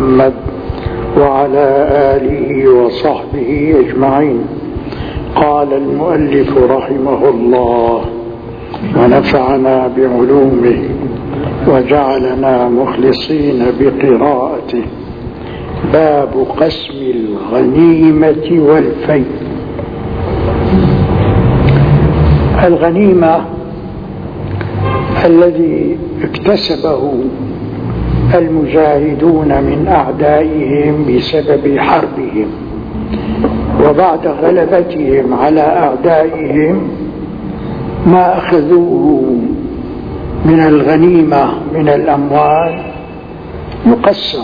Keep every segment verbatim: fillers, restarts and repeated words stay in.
محمد وعلى آله وصحبه أجمعين. قال المؤلف رحمه الله ونفعنا بعلومه وجعلنا مخلصين بقراءته. باب قسم الغنيمة والفيء. الغنيمة الذي اكتسبه المجاهدون من أعدائهم بسبب حربهم وبعد غلبتهم على أعدائهم ما أخذوه من الغنيمة من الأموال يقسم.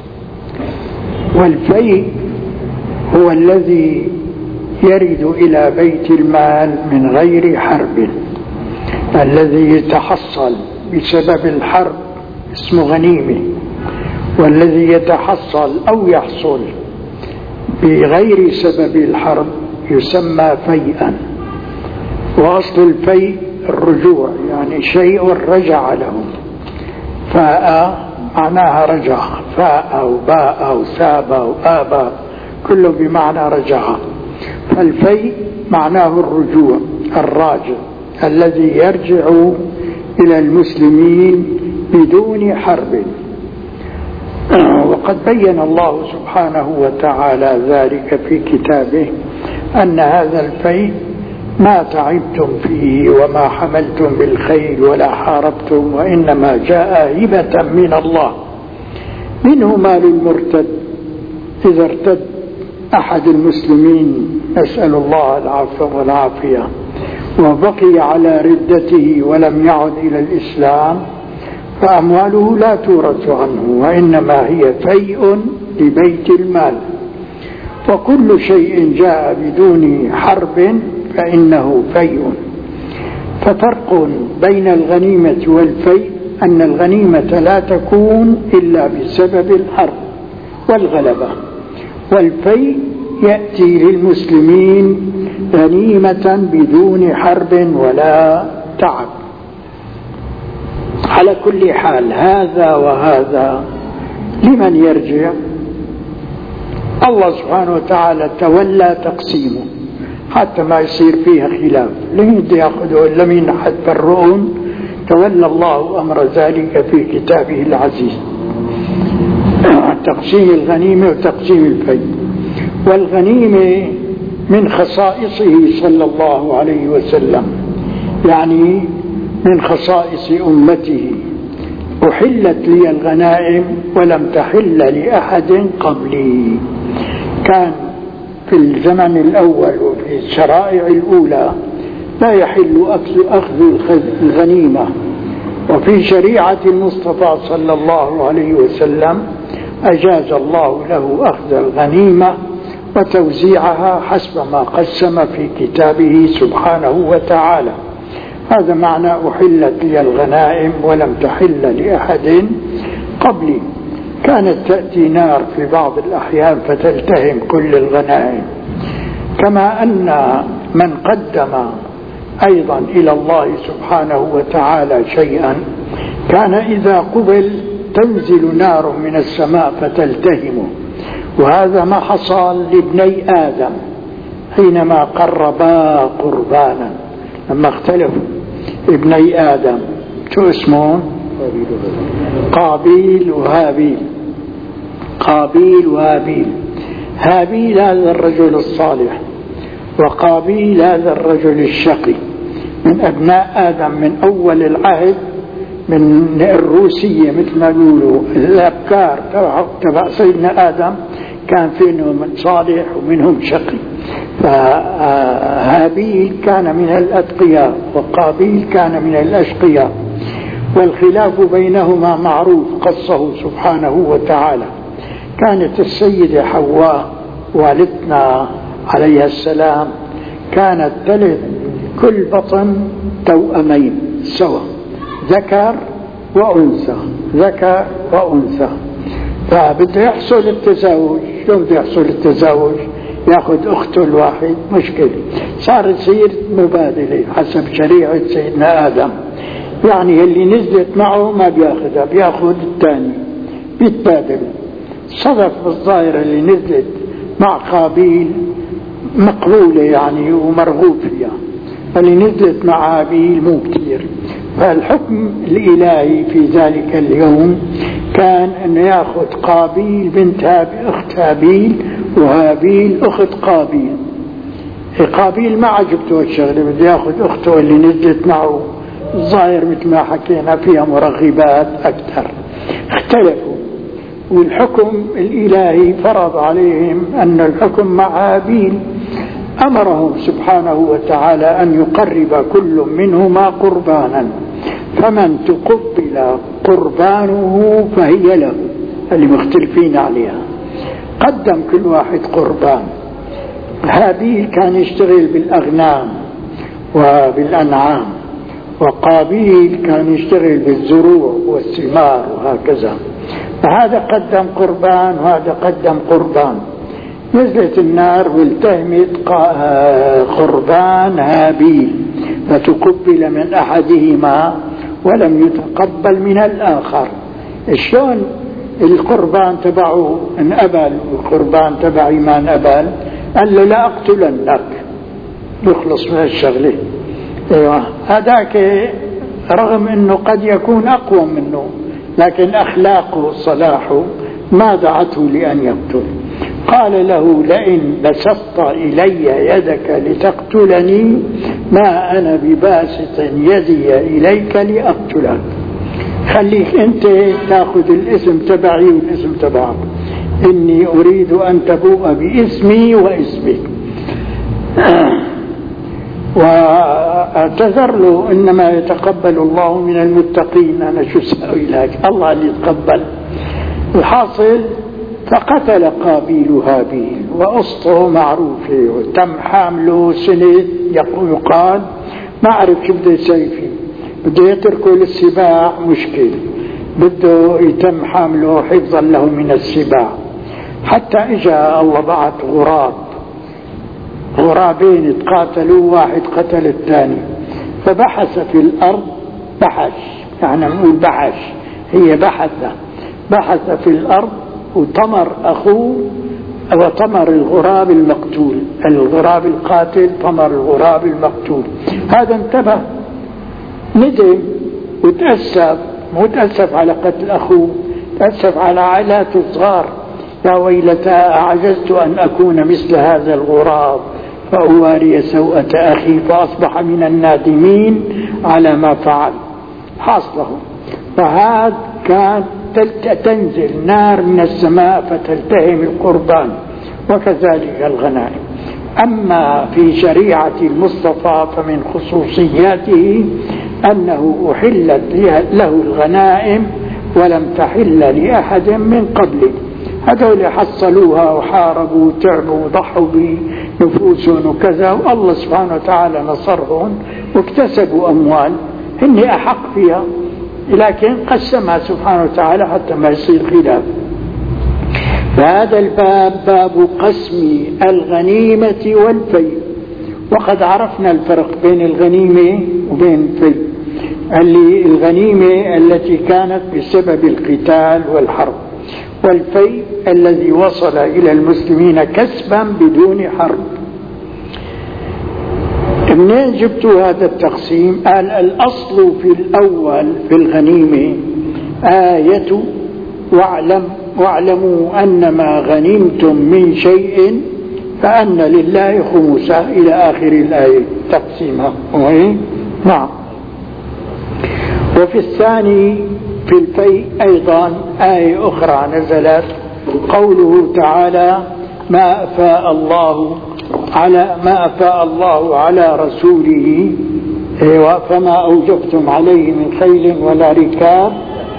والفيء هو الذي يرد إلى بيت المال من غير حرب، الذي يتحصل بسبب الحرب اسمه غنيمة، والذي يتحصل أو يحصل بغير سبب الحرب يسمى فيئا. وأصل الفيء الرجوع، يعني شيء رجع له. فاء معناها رجع، فاء أو باء أو ثاب أو آبا كله بمعنى رجع. فالفيء معناه الرجوع، الراجع الذي يرجع إلى المسلمين بدون حرب. وقد بين الله سبحانه وتعالى ذلك في كتابه أن هذا الفيء ما تعبتم فيه وما حملتم بالخيل ولا حاربتم وإنما جاء هبة من الله. منه مال المرتد إذا ارتد أحد المسلمين، نسأل الله العفو والعافية، وبقي على ردته ولم يعد إلى الإسلام، فأمواله لا تورث عنه وإنما هي فيء لبيت المال. وكل شيء جاء بدون حرب فإنه فيء. ففرق بين الغنيمة والفيء أن الغنيمة لا تكون إلا بسبب الحرب والغلبة، والفيء يأتي للمسلمين غنيمة بدون حرب ولا تعب. على كل حال هذا وهذا لمن يرجع؟ الله سبحانه وتعالى تولى تقسيمه حتى ما يصير فيها خلاف. لمن يأخذه لمن حد فرعون؟ تولى الله أمر ذلك في كتابه العزيز، تقسيم الغنيمة وتقسيم الفيء. والغنيمة من خصائصه صلى الله عليه وسلم، يعني من خصائص أمته. أحلت لي الغنائم ولم تحل لأحد قبلي. كان في الزمن الأول وفي الشرائع الأولى لا يحل أخذ الغنيمة، وفي شريعة المصطفى صلى الله عليه وسلم أجاز الله له أخذ الغنيمة وتوزيعها حسب ما قسم في كتابه سبحانه وتعالى. هذا معنى أحلت لي الغنائم ولم تحل لأحد قبلي. كانت تأتي نار في بعض الأحيان فتلتهم كل الغنائم. كما أن من قدم أيضا إلى الله سبحانه وتعالى شيئا كان إذا قبل تنزل نار من السماء فتلتهمه. وهذا ما حصل لابني آدم حينما قربا قربانا، لما اختلفوا ابني آدم شو اسمهم؟ قابيل وهابيل. قابيل وهابيل. هابيل هذا الرجل الصالح، وقابيل هذا الرجل الشقي، من أبناء آدم من أول العهد، من الروسية مثل ما يقولوا الأبكار تبع سيدنا آدم كان فيهم صالح ومنهم شقي. فهابيل كان من الأتقياء وقابيل كان من الأشقياء، والخلاف بينهما معروف قصه سبحانه وتعالى. كانت السيدة حواء والدتنا عليها السلام كانت تلد كل بطن توأمين سوا، ذكر وأنثى، ذكر وأنثى. فبده يحصل التزاوج. شو بده يحصل التزاوج؟ ياخذ أخته الواحد، مشكلة. صار يصير مبادلة حسب شريعة سيدنا آدم، يعني اللي نزلت معه ما بياخذها، بياخذ الثاني، بيتبادل. صدف بالظاهر اللي نزلت مع قابيل مقبولة يعني ومرغوب فيها، اللي نزلت مع هابيل مو كتير. فالحكم الإلهي في ذلك اليوم كان أن يأخذ قابيل بنت أخت هابيل وهابيل أخت قابيل. قابيل ما عجبته الشغلة، بده يأخذ أخته اللي نزلت معه، الظاهر مثل ما حكينا فيها مرغبات أكثر. اختلفوا، والحكم الإلهي فرض عليهم أن الحكم مع هابيل. أمرهم سبحانه وتعالى أن يقرب كل منهما قربانا، فمن تقبل قربانه فهي له، اللي مختلفين عليها. قدم كل واحد قربان. هابيل كان يشتغل بالأغنام وبالأنعام، وقابيل كان يشتغل بالزروع والثمار وهكذا. فهذا قدم قربان وهذا قدم قربان. نزلت النار والتهمت قربان هابيل فتقبل من أحدهما ولم يتقبل من الآخر. شلون القربان تبعه انقبل والقربان تبعي ما انقبل؟ قال له لا أقتلنك، يخلص من الشغلة. ايوه هذاك رغم انه قد يكون اقوى منه، لكن اخلاقه وصلاحه ما دعته لان يقتل. قال له لئن بسطت الي يدك لتقتلني ما انا بباسط يدي اليك لاقتلك. خليك انت تاخذ الاسم تبعي والاسم تبعك، اني اريد ان تبوء باسمي واسمك. واعتذر له انما يتقبل الله من المتقين، انا شو اسوي لك؟ الله اللي يتقبل. الحاصل فقتل قابيل هابيل وقصته معروفه، وتم حامله سنه يقال ما اعرف شو بده يسوي فيه، بده يتركه للسباع مشكل، بده يتم حامله حفظا له من السباع. حتى اجا الله بعث غراب، غرابين تقاتلوا، واحد قتل الثاني، فبحث في الأرض، بحث يعني نقول بحث، هي بحثة، بحث في الأرض وطمر أخوه وطمر الغراب المقتول، الغراب القاتل طمر الغراب المقتول. هذا انتبه، ندم وتأسف، مو تأسف على قتل أخوه، تأسف على عائلاته الصغار. يا ويلتى أعجزت أن أكون مثل هذا الغراب فأواري سوءة أخي، فأصبح من النادمين على ما فعل. حاصله فهذا كان تنزل نار من السماء فتلتهم القربان، وكذلك الغنائم. أما في شريعة المصطفى فمن خصوصياته أنه أحلت له الغنائم ولم تحل لأحد من قبله. هذول حصلوها وحاربوا وتعبوا وضحوا بنفوسهم وكذا، والله سبحانه وتعالى نصرهم واكتسبوا أموال هن أحق فيها، لكن قسمها سبحانه وتعالى حتى ما يصير خلاف. فهذا الباب باب قسم الغنيمة والفيء. وقد عرفنا الفرق بين الغنيمة وبين الفيء. اللي الغنيمة التي كانت بسبب القتال والحرب، والفيء الذي وصل إلى المسلمين كسبا بدون حرب. منين جبتوا هذا التقسيم؟ قال الأصل في الأول في الغنيمة آية واعلم واعلموا أن ما غنمتم من شيء فأن لله خمسه إلى آخر الآية تقسيمها. نعم. وفي الثاني في الفيء أيضا آية أخرى نزلت، قوله تعالى ما أفاء الله على ما أفاء الله على رسوله فما أوجفتم عليه من خيل ولا ركاب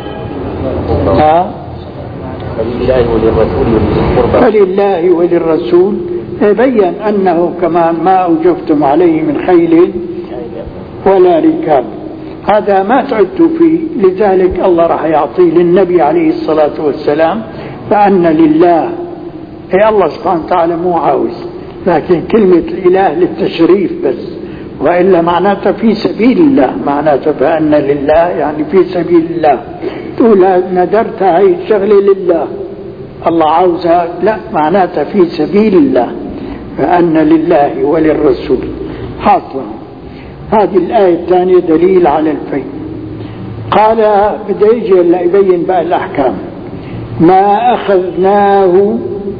فلله وللرسول. بين أنه كمان ما أوجفتم عليه من خيل ولا ركاب، هذا ما تعدتوا فيه، لذلك الله راح يعطي للنبي عليه الصلاة والسلام فأن لله. أي الله سبحانه وتعالى مو عاوز، لكن كلمة الإله للتشريف بس، وإلا معناتها في سبيل الله، معناتها فأن لله يعني في سبيل الله. تقول ندرت هاي الشغلة لله، الله عاوزها، لا معناتها في سبيل الله، فأن لله وللرسول حاصل. هذه الآية الثانية دليل على الفيء. قال بده يجي لا يبين بقى الأحكام. ما أخذناه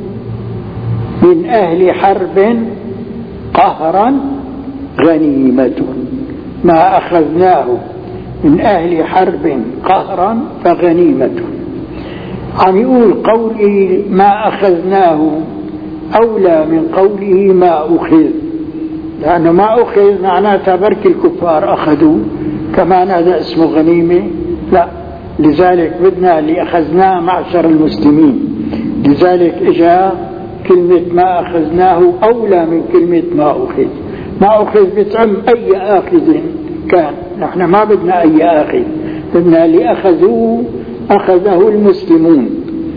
من أهل حرب قهرا غنيمة. ما أخذناه من أهل حرب قهرا فغنيمة. عم يقول قوله ما أخذناه أولى من قوله ما أخذ، لأنه ما أخذ معناتها برك الكفار أخذوا كمان هذا اسمه غنيمة، لا، لذلك بدنا اللي أخذناه معشر المسلمين، لذلك إجا كلمة ما أخذناه أولى من كلمة ما أخذ. ما أخذ بتعم أي آخذ كان، نحن ما بدنا أي آخذ، بدنا اللي أخذوه أخذه المسلمون،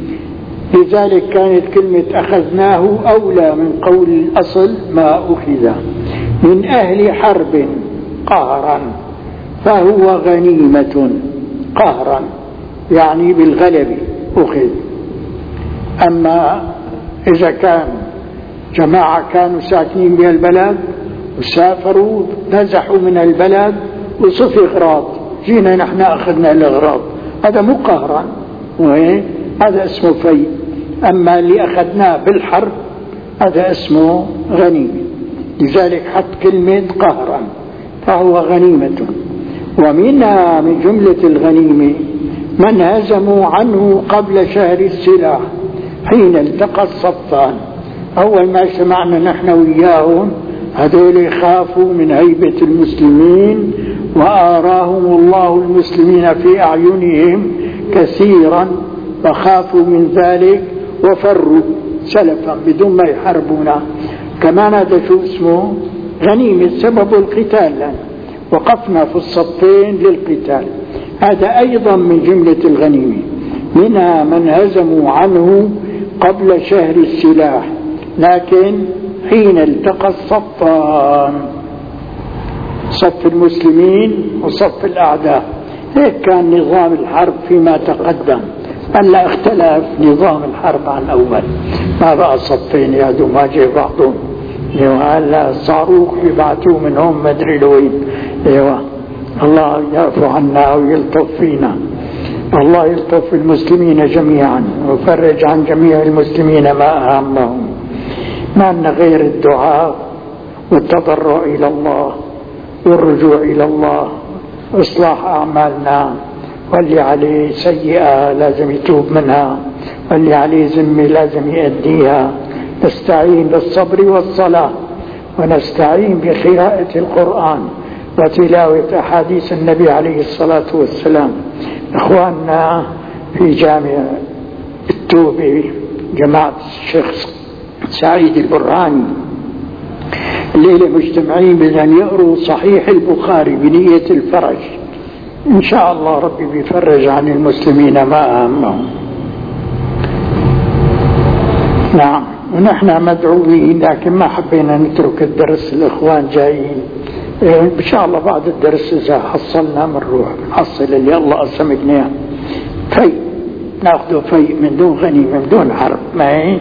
لذلك كانت كلمة أخذناه أولى من قول الأصل ما أخذ. من أهل حرب قهرا فهو غنيمة، قهرا يعني بالغلب أخذ. أما إذا كان جماعة كانوا ساكنين بهالبلد وسافروا نزحوا من البلد وصفي غراض، جينا نحن أخذنا الأغراض، هذا مو قهرا، هذا اسمه فيء. أما اللي أخذناه بالحرب هذا اسمه غنيمة، لذلك حط كلمة قهرا فهو غنيمة. ومنها من جملة الغنيمة من هزموا عنه قبل شهر السلاح حين التقى الصفان. أول ما سمعنا نحن وياهم هذول يخافوا من هيبة المسلمين، وآراهم الله المسلمين في أعينهم كثيرا فخافوا من ذلك وفروا سلفا بدون ما يحاربونا. كمان هذا شو اسمه غنيمة سبب القتال، وقفنا في الصفين للقتال، هذا أيضا من جملة الغنيمة. منها من هزموا عنه قبل شهر السلاح لكن حين التقى الصفان، صف المسلمين وصف الأعداء، هيك كان نظام الحرب فيما تقدم. هلا اختلف نظام الحرب عن الأول، ما بقى صفين يادوا ما جاي بعضهم، هلا الصاروخ يبعثوه من هون ما ادري لوين. ايوه الله يعفو عنا ويلطف فينا، الله يلطف المسلمين جميعا ويفرج عن جميع المسلمين ما أهمهم. ما لنا غير الدعاء والتضرع إلى الله والرجوع إلى الله، إصلاح أعمالنا، واللي عليه سيئة لازم يتوب منها، واللي عليه ذمة لازم يؤديها. نستعين بالصبر والصلاة، ونستعين بقراءة القرآن وتلاوة أحاديث النبي عليه الصلاة والسلام. إخواننا في جامع التوبة جماعة الشيخ سعيد البرهاني الليلة مجتمعين بدهم يقروا صحيح البخاري بنية الفرج، إن شاء الله ربي بيفرج عن المسلمين ما أهمهم. نعم، ونحن مدعوين لكن ما حبينا نترك الدرس، الإخوان جايين إن شاء الله بعد الدرس إذا حصلنا بنروح نحصل اللي الله قسمنا فيء، ناخذه فيء من دون غنيمة من دون حرب. ما هي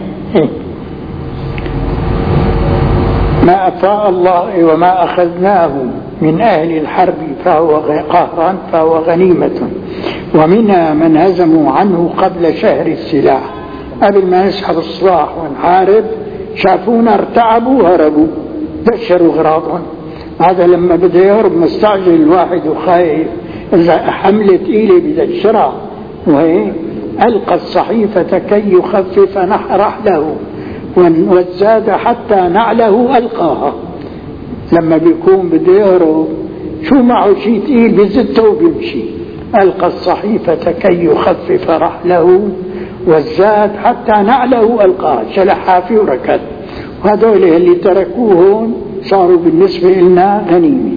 ما أفاء الله وما أخذناه من أهل الحرب فهو قهرا فهو غنيمة. ومنها من هزموا عنه قبل شهر السلاح، قبل ما نسحب الصلاح ونحارب شافونا ارتعبوا هربوا بشروا غراضهم. هذا لما بده يهرب مستعجل الواحد وخايف، إذا حملة إيلي بدها تشرى وهي ألقى الصحيفة كي يخفف رحله والزاد حتى نعله ألقاها. لما بيكون بده يهرب شو معه شيء تقيل بزته وبيمشي، ألقى الصحيفة كي يخفف رحله والزاد حتى نعله ألقاها، شلحها فيه وركض. وهذول اللي تركوهم صاروا بالنسبة لنا غنيمة.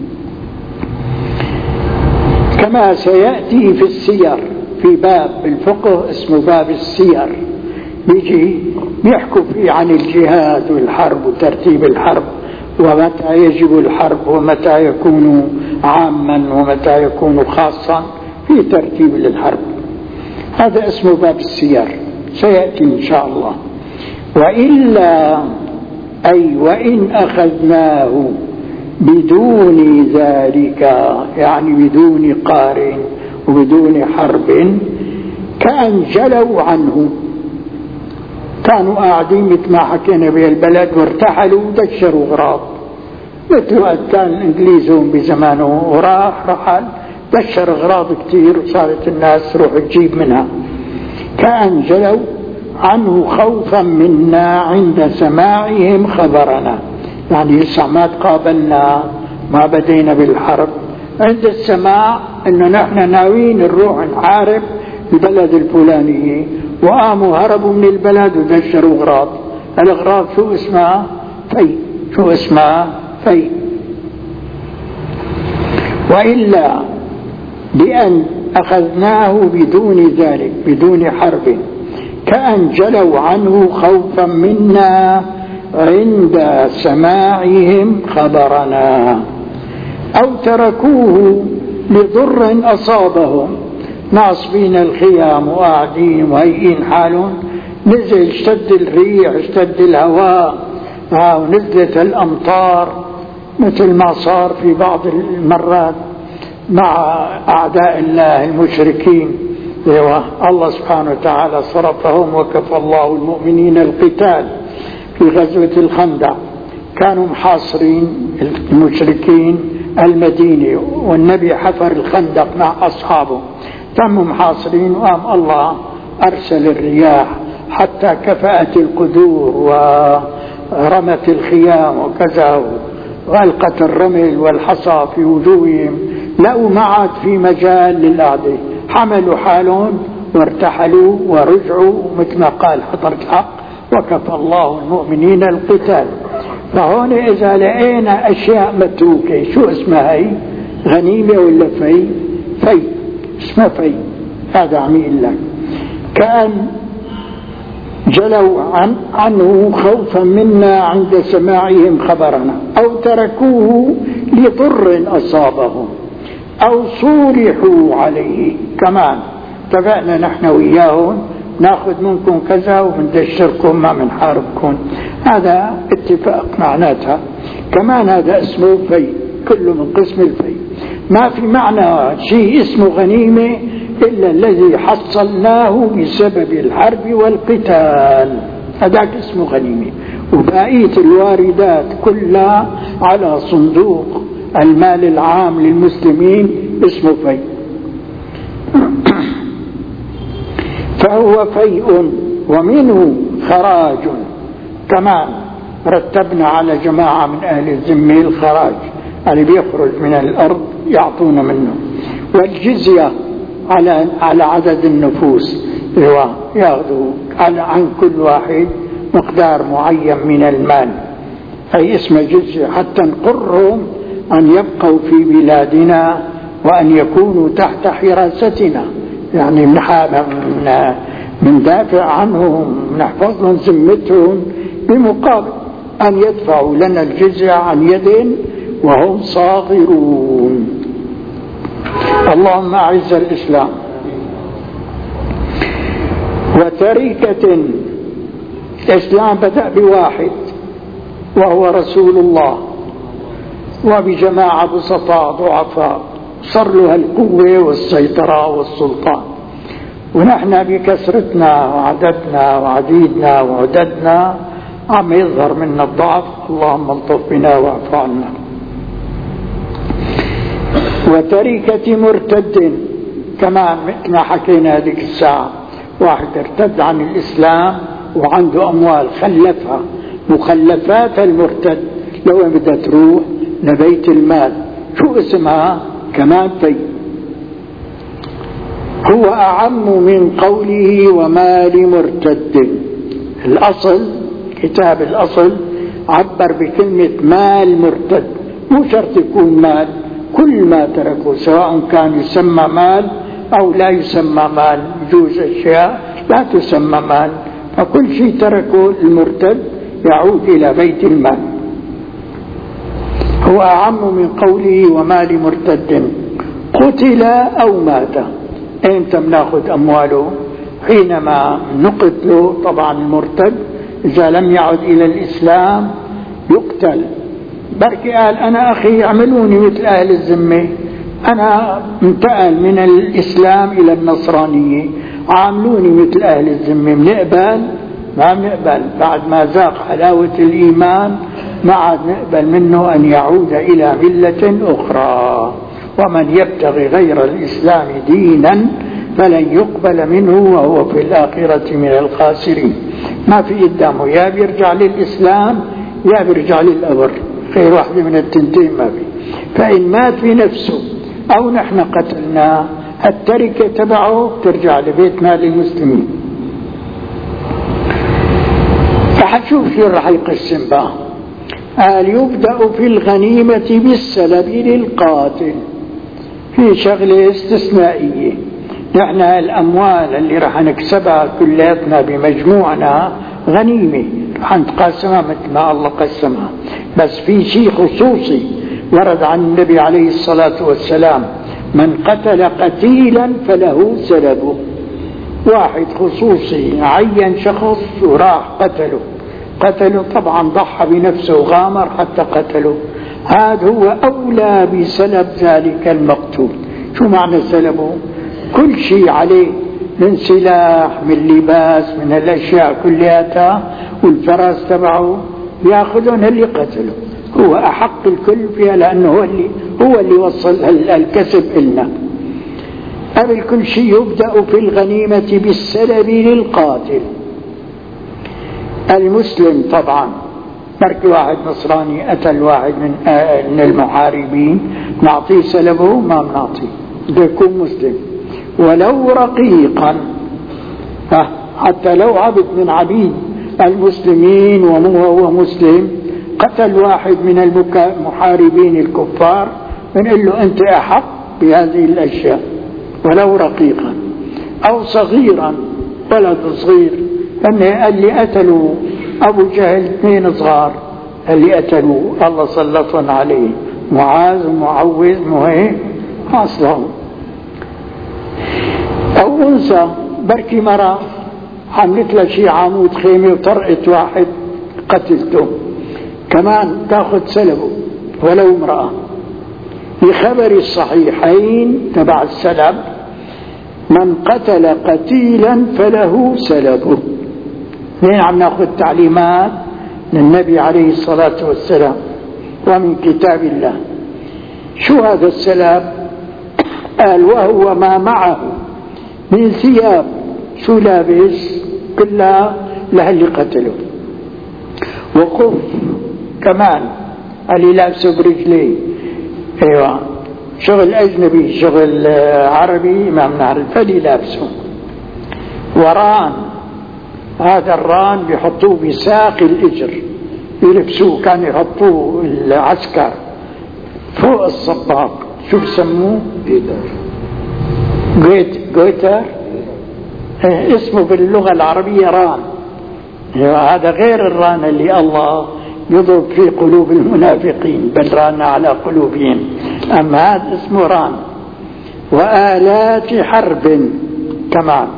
كما سيأتي في السير، في باب الفقه اسمه باب السير بيجي بيحكوا فيه عن الجهاد والحرب وترتيب الحرب، ومتى يجب الحرب ومتى يكون عاما ومتى يكون خاصا في ترتيب للحرب. هذا اسمه باب السير. سيأتي إن شاء الله. وإلا أي وإن أخذناه بدون ذلك، يعني بدون قار وبدون حرب، كأن جلوا عنه، كانوا قاعدين مثل ما حكينا بالبلد وارتحلوا ودشروا غراض، مثل ما كان الإنجليز بزمانه وراح رحل دشر غراض كتير وصارت الناس تروح تجيب منها. كأن جلوا عنه خوفا منا عند سماعهم خبرنا، يعني لسه ما تقابلنا، ما بدينا بالحرب، عند السماع انه نحن ناويين نروح نحارب البلد الفلاني، وقاموا هربوا من البلد ودشروا غراض. الأغراض شو اسمها؟ في. شو اسمها؟ في. وإلا بأن أخذناه بدون ذلك، بدون حرب، كأن جلوا عنه خوفا منا عند سماعهم خبرنا، أو تركوه لضر أصابهم، ناصبين الخيام وقاعدين وهيئين حالهم، نزل اشتد الريح اشتد الهواء ونزلت الأمطار، مثل ما صار في بعض المرات مع أعداء الله المشركين. الله سبحانه وتعالى صرفهم وكفى الله المؤمنين القتال في غزوة الخندق، كانوا محاصرين المشركين المدينة، والنبي حفر الخندق مع أصحابه، تموا محاصرين، وقام الله أرسل الرياح حتى كفأت القدور ورمت الخيام وكذا، وألقت الرمل والحصى في وجوههم، لقوا ما عاد في مجال للأعداء، حملوا حالهم وارتحلوا ورجعوا، مثل ما قال حضرة الحق وكفى الله المؤمنين القتال. فهون إذا لقينا أشياء متروكة، شو اسمها هي؟ غنيمة ولا في؟ في، اسمها في. هذا عميل لك. كأن جلوا عن عنه خوفا منا عند سماعهم خبرنا، أو تركوه لضر أصابهم، أو صورحوا عليه. كمان اتفقنا نحن وياهم ناخذ منكم كذا ومندشركم ما منحاربكم، هذا اتفاق معناتها. كمان هذا اسمه في، كله من قسم الفي. ما في معنى شيء اسمه غنيمة إلا الذي حصلناه بسبب الحرب والقتال، هذاك اسمه غنيمة. وبقية الواردات كلها على صندوق المال العام للمسلمين اسمه في. فهو فيء ومنه خراج. كمان رتبنا على جماعة من أهل الذمة الخراج اللي بيخرج من الأرض يعطون منه، والجزية على على عدد النفوس، ياخذوا عن كل واحد مقدار معين من المال، أي اسم جزية، حتى نقرهم أن يبقوا في بلادنا وأن يكونوا تحت حراستنا، يعني من دافع عنهم، نحفظ لهم ذمتهم، بمقابل أن يدفعوا لنا الجزية عن يد وهم صاغرون. اللهم أعز الإسلام. وتركة الإسلام بدأ بواحد وهو رسول الله، وبجماعة بسطاء ضعفاء صار له القوة والسيطرة والسلطان، ونحن بكثرتنا وعددنا وعديدنا وعددنا عم يظهر منا الضعف. اللهم الطف بنا واعف عنا. وتركة مرتد، كمان مثل ما حكينا هذيك الساعة، واحد ارتد عن الإسلام وعنده أموال خلفها، مخلفات المرتد لو بدها تروح لبيت المال، شو اسمها؟ كمان في. هو أعم من قوله ومال مرتد. الأصل كتاب الأصل عبر بكلمة مال مرتد، مو شرط يكون مال، كل ما تركوا سواء كان يسمى مال أو لا يسمى مال، يجوز أشياء لا تسمى مال، فكل شيء تركه المرتد يعود إلى بيت المال. هو أعم من قوله ومال مرتد قتل أو مات. أنت بناخذ أمواله؟ حينما نقتل طبعا المرتد إذا لم يعد إلى الإسلام يقتل. بركي قال أنا أخي اعملوني مثل أهل الذمة، أنا انتقل من الإسلام إلى النصرانية، عاملوني مثل أهل الذمة. بنقبل؟ ما بنقبل. بعد ما ذاق حلاوة الإيمان ما عاد نقبل منه أن يعود إلى ملة أخرى. ومن يبتغي غير الإسلام دينا فلن يقبل منه وهو في الآخرة من الخاسرين. ما في قدامه، يا بيرجع للإسلام يا بيرجع للأبر، خير واحدة من التنتين ما في. فإن مات بنفسه أو نحن قتلناه التركة تبعه ترجع لبيت مال المسلمين. فحشوف شو رح يقسم بقى. قال يبدأ في الغنيمة بالسلب للقاتل. في شغلة استثنائية، نحن الأموال اللي رح نكسبها كلاتنا بمجموعنا غنيمة رح نتقاسمها مثل ما الله قسمها، بس في شيء خصوصي ورد عن النبي عليه الصلاة والسلام: من قتل قتيلا فله سلبه. واحد خصوصي عين شخص وراح قتله، قتله طبعا ضحى بنفسه وغامر حتى قتله، هذا هو أولى بسلب ذلك المقتول. شو معنى سلبه؟ كل شيء عليه من سلاح، من لباس، من الأشياء كلها، والفرس تبعه يأخذون اللي قتله. هو أحق الكل فيها لأنه هو اللي, هو اللي وصل الكسب إلنا. قبل كل شيء يبدأ في الغنيمة بالسلب للقاتل. المسلم طبعا مركي واحد نصراني قتل واحد من من المحاربين نعطيه سلبه؟ ما بنعطيه، بده يكون مسلم ولو رقيقا، حتى لو عبد من عبيد المسلمين وهو مسلم قتل واحد من المحاربين الكفار بنقول له أنت أحق بهذه الأشياء ولو رقيقا. أو صغيرا، ولد صغير، أن اللي قتلوا أبو جهل اثنين صغار اللي قتلوا الله سلطهم عليه، معاذ ومعوذ مهيم أصلهم. أو أنثى بركي مرة عملت له شيء عمود خيمة وطرقت واحد قتلته، كمان تأخذ سلبه ولو امرأة. بخبر الصحيحين تبع السلب: من قتل قتيلا فله سلبه. هنا عم ناخذ تعليمات للنبي عليه الصلاة والسلام ومن كتاب الله. شو هذا السلب؟ قال: وهو ما معه من ثياب. شو لابس؟ كلها لهاللي قتله. وخف كمان اللي لابسه برجليه. ايوه، شغل اجنبي شغل عربي ما بنعرف فلي لابسه. وران، هذا الران بيحطوه بساق الاجر، يلبسوه، كان يحطوه العسكر فوق الصباق. شو بسموه؟ جويتر. جويتر اسمه باللغة العربية ران. هذا غير الران اللي الله يضرب في قلوب المنافقين، بل ران على قلوبهم، أما هذا اسمه ران. وآلات حرب كمان،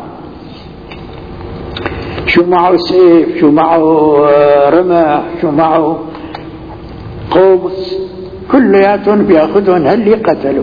شو معه سيف، شو معه رمح، شو معه قوس، كلياتهم بياخذون هاللي قتلوا.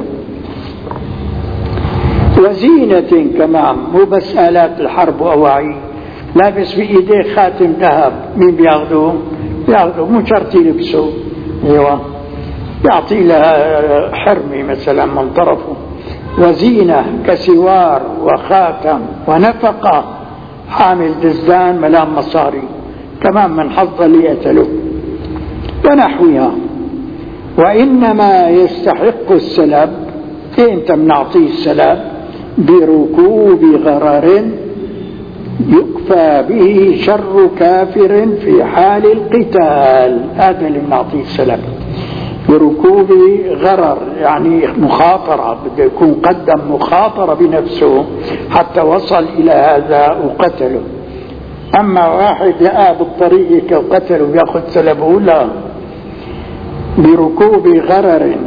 وزينة كمان، مو بس آلات الحرب وأواعي، لابس في ايديه خاتم ذهب، مين بياخذوه؟ بياخذوه مو شرط يلبسوه، ايوه يعطي لها حرمي مثلا من طرفه. وزينة كسوار وخاتم ونفقة، حامل دزدان ملام مصاري كمان من حظ اللي قتلوه ونحوها. وإنما يستحق السلب، انت بنعطيه السلب بركوب غرر يكفى به شر كافر في حال القتال. هذا اللي بنعطيه السلب بركوب غرر، يعني مخاطرة، بده يكون قدم مخاطرة بنفسه حتى وصل إلى هذا وقتله. أما واحد لقى بالطريق وقتله بياخذ سلبه، لا، بركوب غرر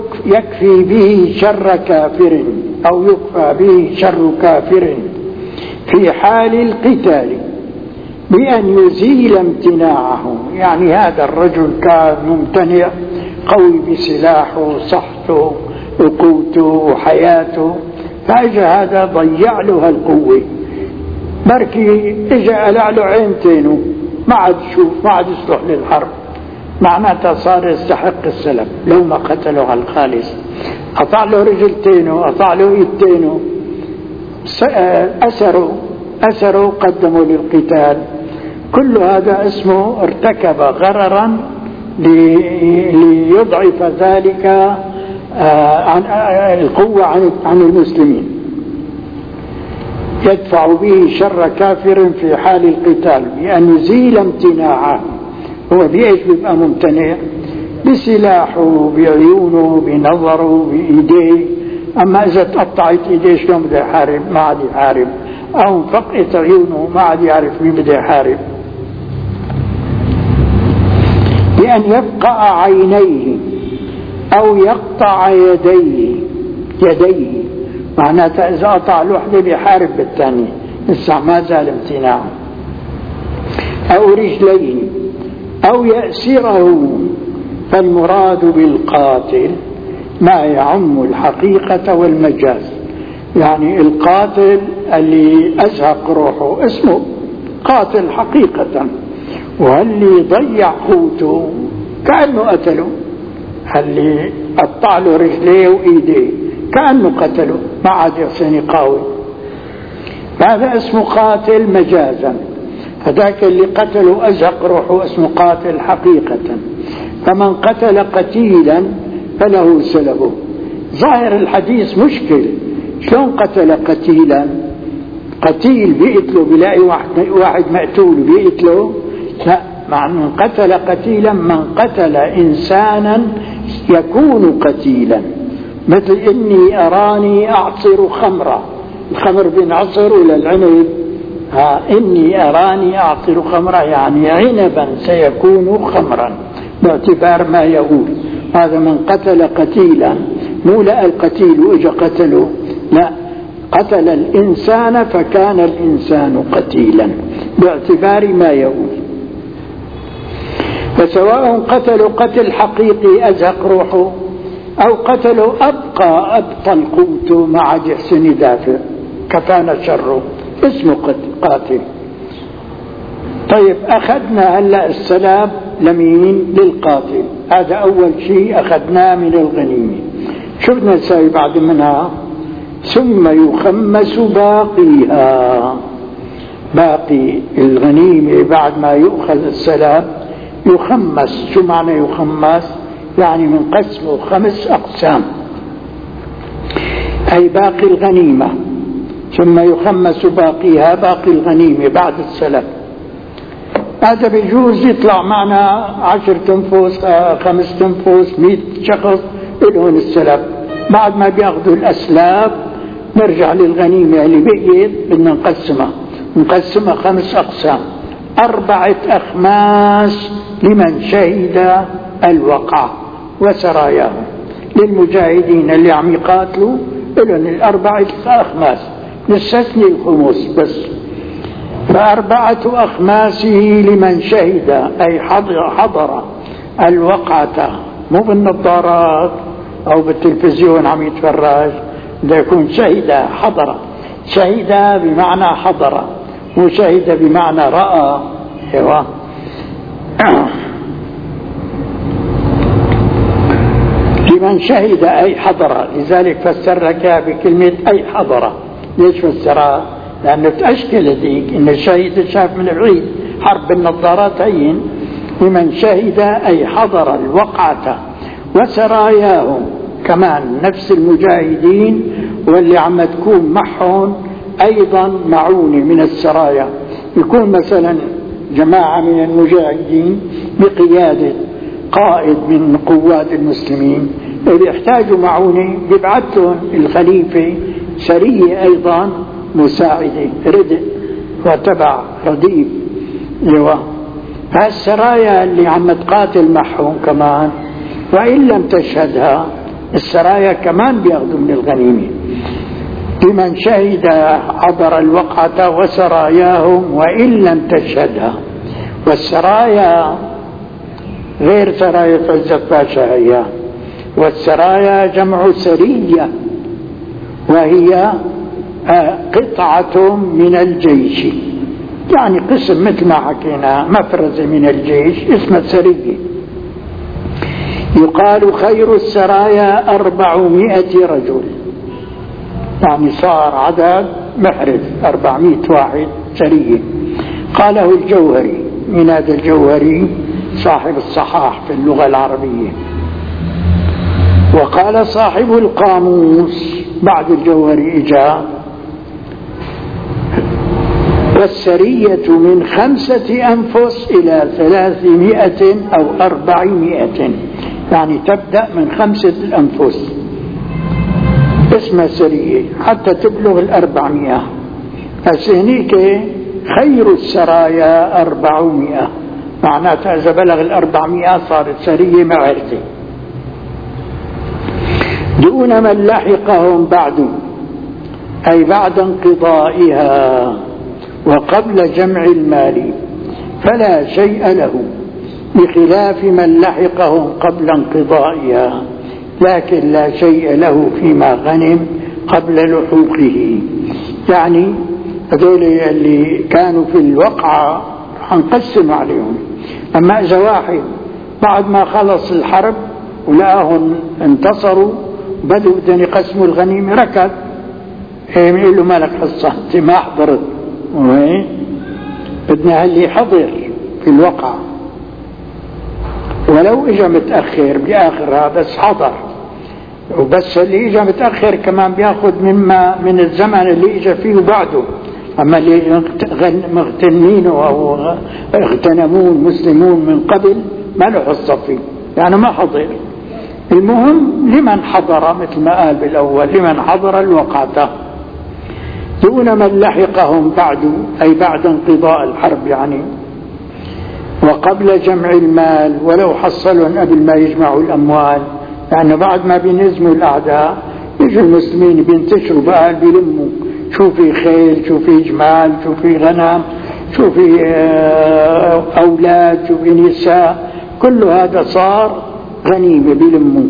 يكفي به شر كافر أو يكفى به شر كافر في حال القتال بأن يزيل امتناعه. يعني هذا الرجل كان ممتنع، قوي بسلاحه وصحته وقوته وحياته، فأجا هذا ضيع له هالقوة، بركي اجا قلع له عينتينه، ما عاد يشوف، ما عاد يصلح للحرب، معناتها صار يستحق السلب لو ما قتله على الخالص. قطع له رجلتينه، قطع له ايدتينه، أسروا أسروا قدموا للقتال. كل هذا اسمه ارتكب غررا ليضعف ذلك عن القوة عن المسلمين، يدفع به شر كافر في حال القتال بأن يزيل امتناعه. هو بإيش بيبقى ممتنع؟ بسلاحه، بعيونه، بنظره، بإيديه. أما إذا تقطعت إيديه شلون بده يحارب؟ ما عاد يحارب. أو انفقت عيونه ما عاد يعرف مين بده يحارب. بأن يفقع عينيه أو يقطع يديه يديه معناتها إذا قطع الوحدة بيحارب بالثانية، لسه ما زال امتناعه. أو رجليه أو يأسره. فالمراد بالقاتل ما يعم الحقيقة والمجاز. يعني القاتل اللي أزهق روحه اسمه قاتل حقيقة، واللي ضيع قوته كأنه قتله، اللي قطع له رجليه وإيديه كأنه قتله، ما عاد يحسن يقاوم، هذا اسمه قاتل مجازا. فذاك اللي قتله أزهق روحه اسمه قاتل حقيقة. فمن قتل قتيلا فله سلبه. ظاهر الحديث مشكل، شلون قتل قتيلا؟ قتيل بيقتله، بيلاقي واحد, واحد مقتول بيقتله؟ لا، مع من قتل قتيلا من قتل إنسانا يكون قتيلا. مثل إني أراني أعصر خمرا، الخمر بينعصر ولا العنب؟ ها، إني أراني أعصر خمرا يعني عنبا سيكون خمرا باعتبار ما يقول. هذا من قتل قتيلا، مو لقى القتيل وإجا قتله، لا، قتل الإنسان فكان الإنسان قتيلا باعتبار ما يقول. فسواء قتلوا قتل حقيقي أزهق روحه، أو قتلوا أبقى أبطل قوته ما عاد يحسن يدافع كفانا شره، اسمه قاتل. طيب أخذنا هلأ السلام لمين؟ للقاتل. هذا أول شيء أخذناه من الغنيمة. شو بدنا نسوي بعد منها؟ ثم يخمس باقيها. باقي الغنيمة بعد ما يؤخذ السلام يخمس. شو معنى يخمس؟ يعني من قسمه خمس أقسام، أي باقي الغنيمة. ثم يخمس باقيها، باقي الغنيمة بعد السلام. هذا بيجوز يطلع معنا عشر تنفوس، خمس تنفوس، مئة شخص إلهم السلام. بعد ما بياخذوا الأسلاب نرجع للغنيمة اللي بقيت بدنا نقسمها. نقسمها خمس أقسام. أربعة أخماس لمن شهد الوقع وسراياهم، للمجاهدين اللي عم يقاتلوا إلهم الأربعة أخماس، نستثني الخمس بس. فأربعة أخماسه لمن شهد، أي حضر, حضر الوقعة، مو بالنظارات أو بالتلفزيون عم يتفرج، ده يكون شهد حضر. شهد بمعنى حضر، وشهد بمعنى رأى. ايوه لمن شهد أي حضر، لذلك فسرها بكلمة أي حضر. ليش فسرها؟ لأنه تأشكل ذيك إن الشهيد شاف من العيد، حرب النظارات هين. لمن شهد أي حضر الوقعة وسراياهم، كمان نفس المجاهدين واللي عم تكون معهم أيضا معونة من السرايا. يكون مثلا جماعة من المجاهدين بقيادة قائد من قوات المسلمين، اللي يحتاجوا معونة بيبعث لهم الخليفة سرية أيضا مساعدة، ردء وتبع رديف. فالسرايا اللي عم تقاتل معهم كمان، وإن لم تشهدها السرايا كمان بياخذوا من الغنيمة. لمن شهد حضر الوقعة وسراياهم وإن لم تشهدها. والسرايا غير سرايا عزت باشا هي، والسرايا جمع سرية، وهي قطعة من الجيش، يعني قسم مثل ما حكينا مفرزة من الجيش اسمها سرية. يقال خير السرايا أربعمائة رجل، يعني صار عدد محرز أربعمائة واحد سرية. قاله الجوهري، من هذا الجوهري صاحب الصحاح في اللغة العربية. وقال صاحب القاموس بعد الجوهري إجا: والسرية من خمسة أنفس إلى ثلاثمائة أو أربعمائة، يعني تبدأ من خمسة الأنفس اسمها سرية حتى تبلغ الأربعمائة. هنيك خير السرايا أربعمائة، معناتها إذا بلغ الأربعمائة صارت سرية معركة. دون من لحقهم بعد، أي بعد انقضائها وقبل جمع المال، فلا شيء له، بخلاف من لحقهم قبل انقضائها، لكن لا شيء له فيما غنم قبل لحوقه. يعني هذول اللي كانوا في الوقعة هنقسم عليهم. أما إذا واحد بعد ما خلص الحرب ولقاهم انتصروا بدوا بدهم يقسموا الغنيمة، ركض يقول له مالك حصة انت ما حضرت، بدنا اللي حضر في الوقعة ولو اجا متأخر بآخر هذا حضر، وبس اللي اجا متأخر كمان بياخذ مما من الزمن اللي اجا فيه بعده. أما اللي مغتنمين أو اغتنمون المسلمون من قبل ما له حصة فيه، يعني ما حضر. المهم لمن حضر مثل ما قال بالأول، لمن حضر الوقعة. دون من لحقهم بعد، أي بعد انقضاء الحرب يعني، وقبل جمع المال، ولو حصلوا قبل ما يجمعوا الأموال، يعني بعد ما بينزموا الأعداء يجوا المسلمين بينتشروا بقى بيلموا، شو في خيل، شو في جمال، شو في غنم، شو في أولاد، شو في نساء، كل هذا صار غنيمة بيلموا.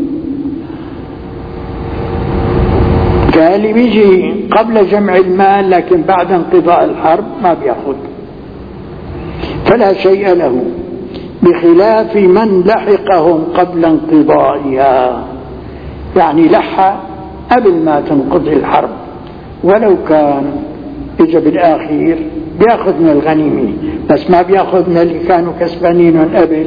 قال لي بيجي قبل جمع المال لكن بعد انقضاء الحرب ما بياخذ، فلا شيء له، بخلاف من لحقهم قبل انقضائها، يعني لحق قبل ما تنقضي الحرب ولو كان اجى بالاخير بياخذ من الغنيمة، بس ما بياخذ من اللي كانوا كسبانين قبل.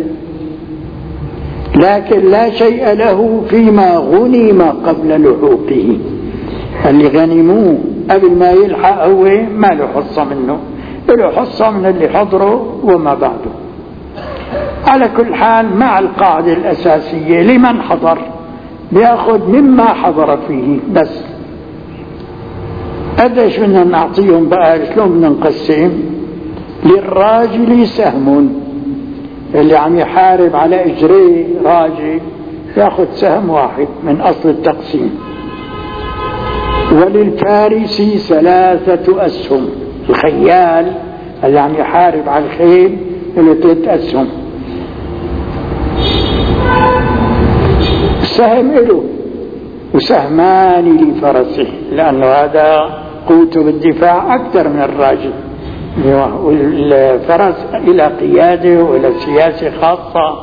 لكن لا شيء له فيما غنم قبل لحوقه، اللي غنموه قبل ما يلحق هو ما له حصة منه، له حصة من اللي حضره وما بعده. على كل حال مع القاعدة الأساسية لمن حضر بياخذ مما حضر فيه بس. قديش بدنا نعطيهم بقى، شلون بدنا نقسم؟ للراجل سهم، اللي عم يحارب على اجريه راجل ياخذ سهم واحد من اصل التقسيم. وللفارس ثلاثة اسهم، الخيال اللي عم يحارب على الخيل له ثلاث اسهم. سهم له وسهمان لفرسه، لانه هذا قوته بالدفاع اكثر من الراجل، والفرس إلى قيادة وإلى سياسة خاصة.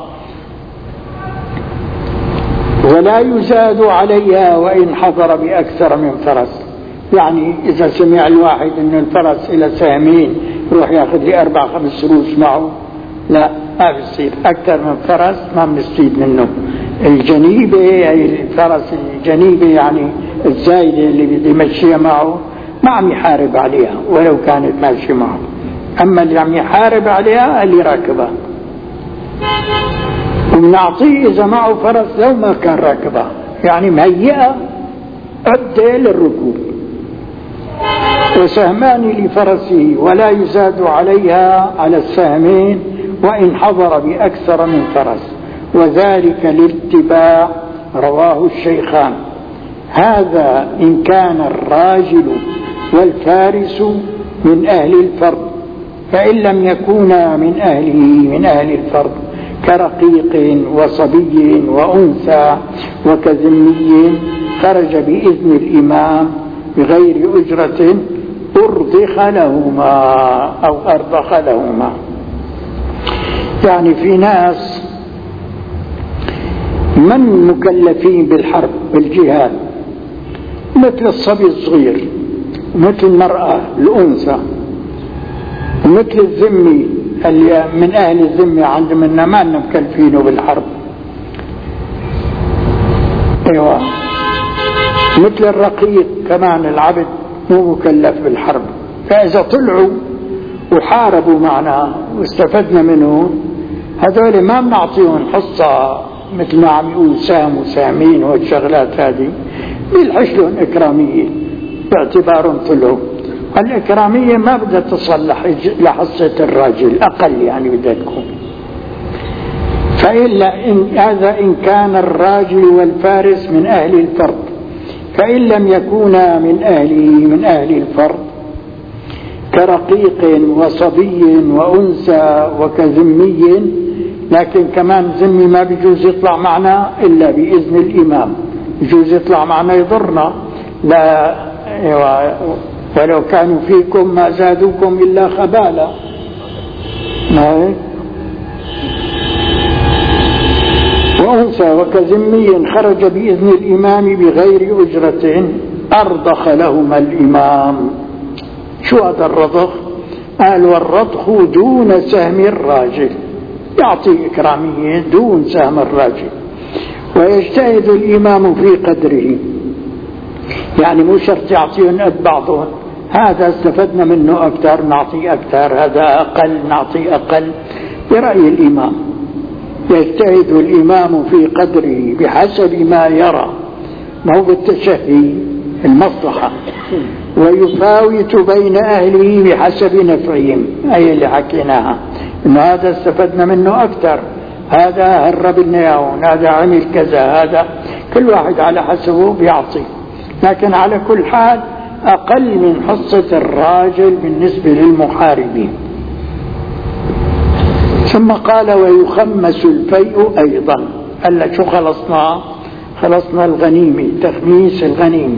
ولا يزاد عليها وإن حضر بأكثر من فرس، يعني إذا سمع الواحد أن الفرس إلى سهمين يروح يأخذ لي أربع خمس روس معه، لا ما بيصير. أكثر من فرس ما بنستفيد منه. الجنيبة أي الفرس الجنيبة يعني الزايدة اللي بده يمشيها معه ما عم يحارب عليها ولو كانت ماشية معه. أما اللي عم يحارب عليها اللي راكبها، وبنعطيه إذا معه فرس لو ما كان راكبها، يعني مهيئة عدة للركوب. وسهمان لفرسه ولا يزاد عليها على السهمين وإن حضر بأكثر من فرس، وذلك للاتباع. رواه الشيخان. هذا إن كان الراجل والفارس من أهل الفرد، فإن لم يكونا من أهله من أهل الفرد كرقيق وصبي وأنثى وكذمي خرج بإذن الإمام بغير أجرة أرضخ لهما أو أرضخ لهما. يعني في ناس من مكلفين بالحرب بالجهاد، مثل الصبي الصغير، مثل المرأة الأنثى، مثل الذمي اللي من أهل الذمة عندنا ما مكلفينه بالحرب. أيوة. مثل الرقيق كمان العبد مو مكلف بالحرب. فإذا طلعوا وحاربوا معنا واستفدنا منه، هذول ما بنعطيهم حصة مثل ما عم يقول سام وسامين والشغلات هذه، بيلحش لهم إكرامية باعتبارهم طلعوا. الإكرامية ما بدها تصلح لحصة الراجل، أقل يعني بدها تكون. فإلا إن هذا إن كان الراجل والفارس من أهل الفرد، فإن لم يكونا من أهله من أهل الفرد كرقيق وصبي وأنثى وكذمي، لكن كمان ذمي ما بيجوز يطلع معنا إلا بإذن الإمام، بيجوز يطلع معنا يضرنا، لا ولو كانوا فيكم ما زادوكم إلا خبالا. وأنثى وكذمي خرج بإذن الإمام بغير أجرة أرضخ لهما الإمام. شو هذا الرضخ؟ قال والرضخ دون سهم الراجل، يعطي إكرامية دون سهم الراجل. ويجتهد الإمام في قدره، يعني مو شرط يعطيهم قد بعضهم، هذا استفدنا منه أكثر نعطي أكثر، هذا أقل نعطي أقل برأي الإمام. يجتهد الإمام في قدره بحسب ما يرى، ما هو بالتشهي المصلحة، ويفاوت بين أهله بحسب نفعهم، أي اللي حكيناها إن هذا استفدنا منه أكثر، هذا هرب النياون، هذا عمل كذا، هذا كل واحد على حسبه بيعطي، لكن على كل حال أقل من حصة الراجل بالنسبة للمحاربين. ثم قال ويخمس الفيء أيضا. قال لك شو خلصنا؟ خلصنا الغنيمة، تخميس الغنيمة.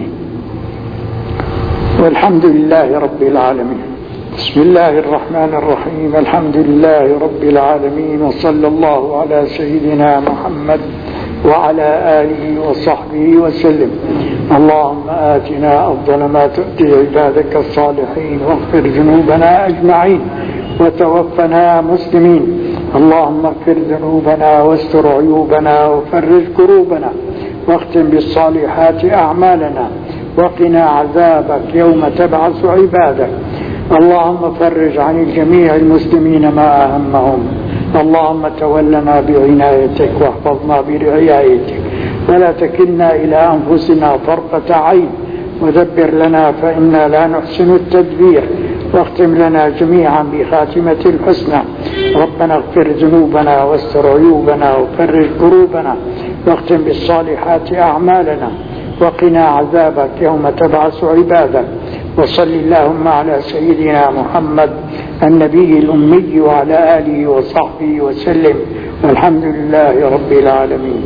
والحمد لله رب العالمين. بسم الله الرحمن الرحيم. الحمد لله رب العالمين، وصلى الله على سيدنا محمد وعلى آله وصحبه وسلم. اللهم آتنا أفضل ما تؤتي عبادك الصالحين، واغفر ذنوبنا أجمعين، وتوفنا مسلمين. اللهم اغفر ذنوبنا واستر عيوبنا وفرج كروبنا، واختم بالصالحات أعمالنا، وقنا عذابك يوم تبعث عبادك. اللهم فرج عن الجميع المسلمين ما أهمهم. اللهم تولنا بعنايتك واحفظنا برعايتك، ولا تكلنا إلى أنفسنا طرفة عين، ودبر لنا فإنا لا نحسن التدبير، واختم لنا جميعا بخاتمة الحسنى. ربنا اغفر ذنوبنا واستر عيوبنا وفرج كروبنا، واختم بالصالحات أعمالنا، وقنا عذابك يوم تبعث عبادك. وصل اللهم على سيدنا محمد النبي الأمي وعلى آله وصحبه وسلم، والحمد لله رب العالمين.